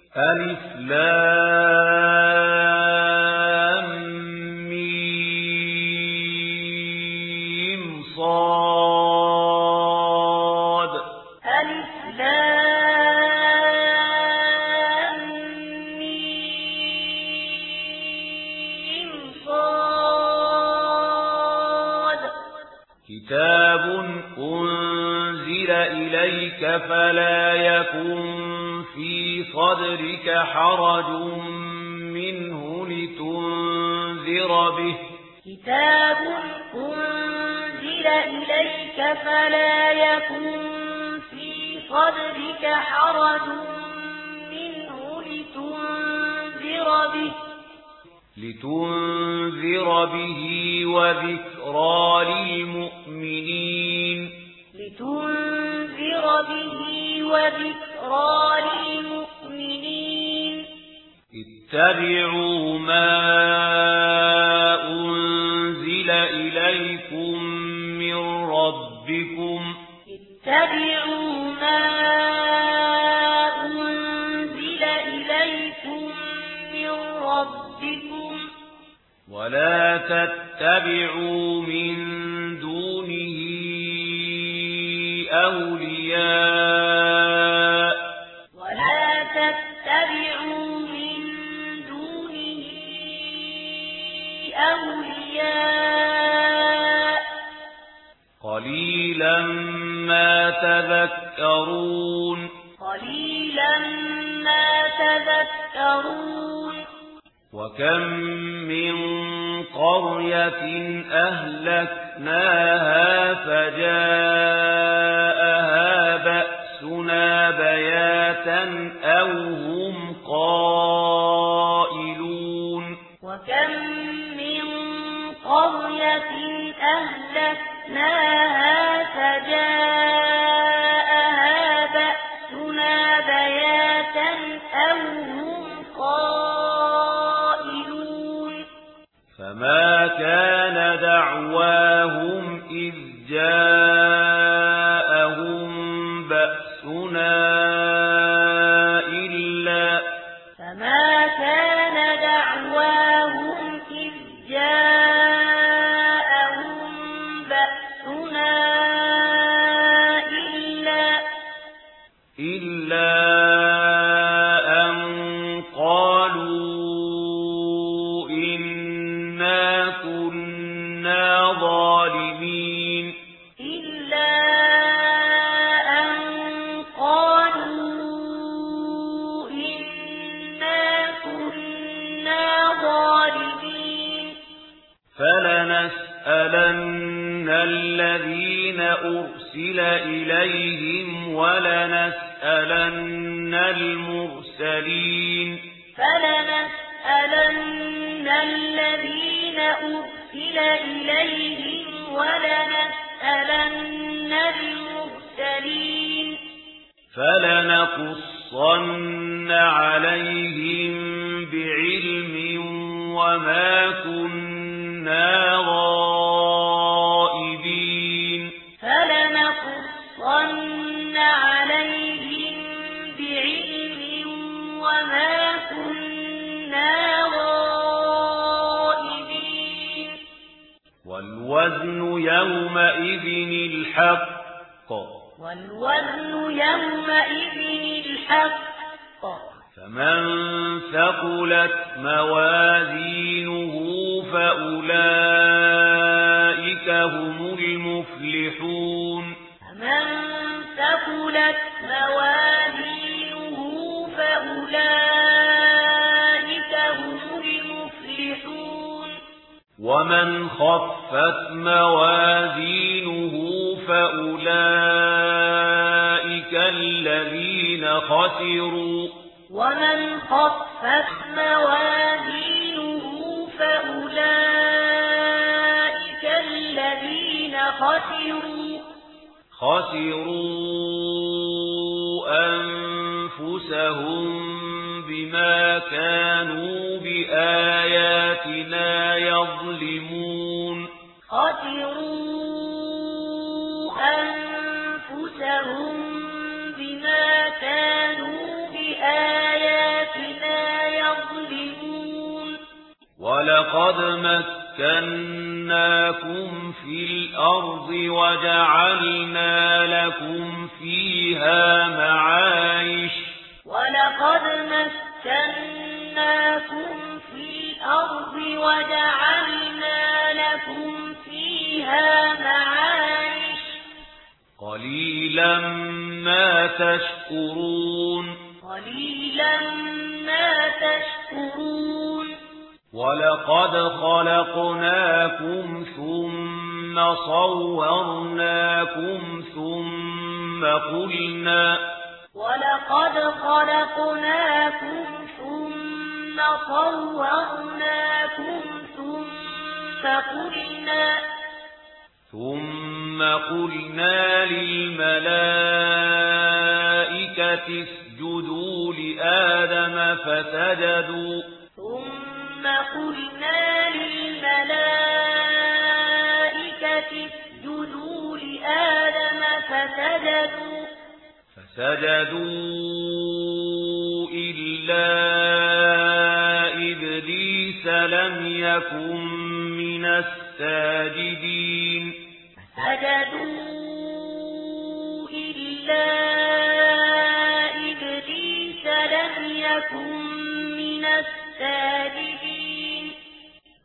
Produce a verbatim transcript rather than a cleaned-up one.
ألف لام ميم صاد ألف لام ميم صاد كتاب أنزل إليك فلا يكن في صدرك حرج منه لتنذر به كتاب أنزل إليك فلا يكن في صدرك حرج منه لتنذر به لتنذر به وذكرى للمؤمنين لتنذر به وذكرى للمؤمنين اتبعوا ما أنزل إليكم من ربكم اتبعوا ما أنزل إليكم من ربكم ولا تتبعوا من دونه أولياء ولا تتبعوا من دونه أولياء قليلا ما تذكرون قليلا ما تذكرون وكم من قرية أهلكناها فجاءها بأسنا بياتا أو هم قائلون وكم من قرية أهلكناها فجاءها بأسنا بياتا أو هم قائلون فما كان دعواهم إذ جاءهم بأسنا إلا فما كان دعواهم إذ جاءهم بأسنا إلا إلا أن قالوا إنا كنا ظالمين إلا أن قالوا إنا كنا ظالمين فلنسألن الذين أرسل إليهم ولنسألن المرسلين فلنسألن الذين أرسل إليهم ولنسألن المرسلين فلنقصن عليهم بعلم وما كنا غائبين فلنقصن عليهم بعلم وما كنا غائبين والوزن يومئذ الحق والوزن يومئذ الحق فمن ثقلت موازينه فأولئك هم المفلحون فمن ثقلت موازينه فأولئك هم المفلحون ومن خفت موازينه فأولئك الذين خسروا ومن خفت موازينه فأولئك الذين خسروا خسروا أنفسهم بما كانوا بآياتنا يظلمون خسروا أنفسهم بما كانوا بآياتنا ولقد مكناكم في الأرض وجعلنا لكم فيها معايش ولقد مكناكم في الأرض وجعلنا لكم فيها معايش قليلا ما تشكرون قليلا ما تشكرون ولقد خلقناكم ثم صورناكم ثم قلنا ولقد خلقناكم ثم صورناكم ثم قلنا ثم قلنا للملائكة اسجدوا لآدم فسجدوا ثم قلنا للملائكة اسجدوا لآدم فسجدوا فسجدوا إلا إبليس لم يكن من الساجدين فسجدوا